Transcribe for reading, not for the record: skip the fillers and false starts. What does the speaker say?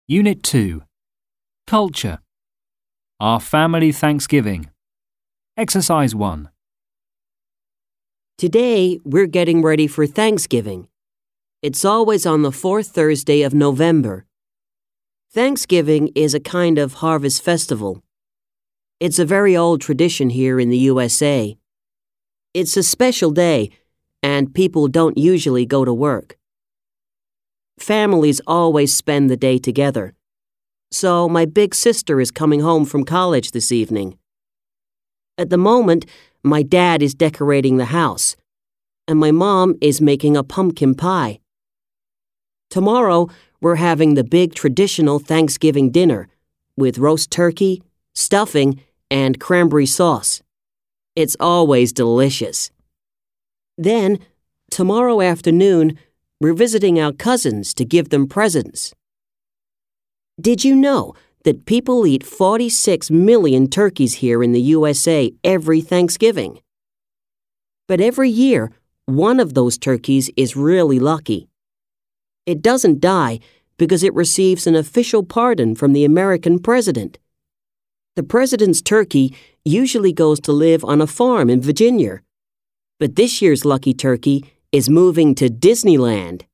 Unit 2. Culture. Our family Thanksgiving. Exercise 1. Today, we're getting ready for Thanksgiving. It's always on the fourth Thursday of November. Thanksgiving is a kind of harvest festival. It's a very old tradition here in the USA. It's a special day, and people don't usually go to work. Families always spend the day together. So my big sister is coming home from college this evening. At the moment, my dad is decorating the house, and my mom is making a pumpkin pie. Tomorrow, we're having the big traditional Thanksgiving dinner with roast turkey, stuffing, and cranberry sauce. It's always delicious. Then, tomorrow afternoon, we're visiting our cousins to give them presents. Did you know that people eat 46 million turkeys here in the USA every Thanksgiving? But every year, one of those turkeys is really lucky. It doesn't die because it receives an official pardon from the American president. The president's turkey usually goes to live on a farm in Virginia. But this year's lucky turkey is moving to Disneyland.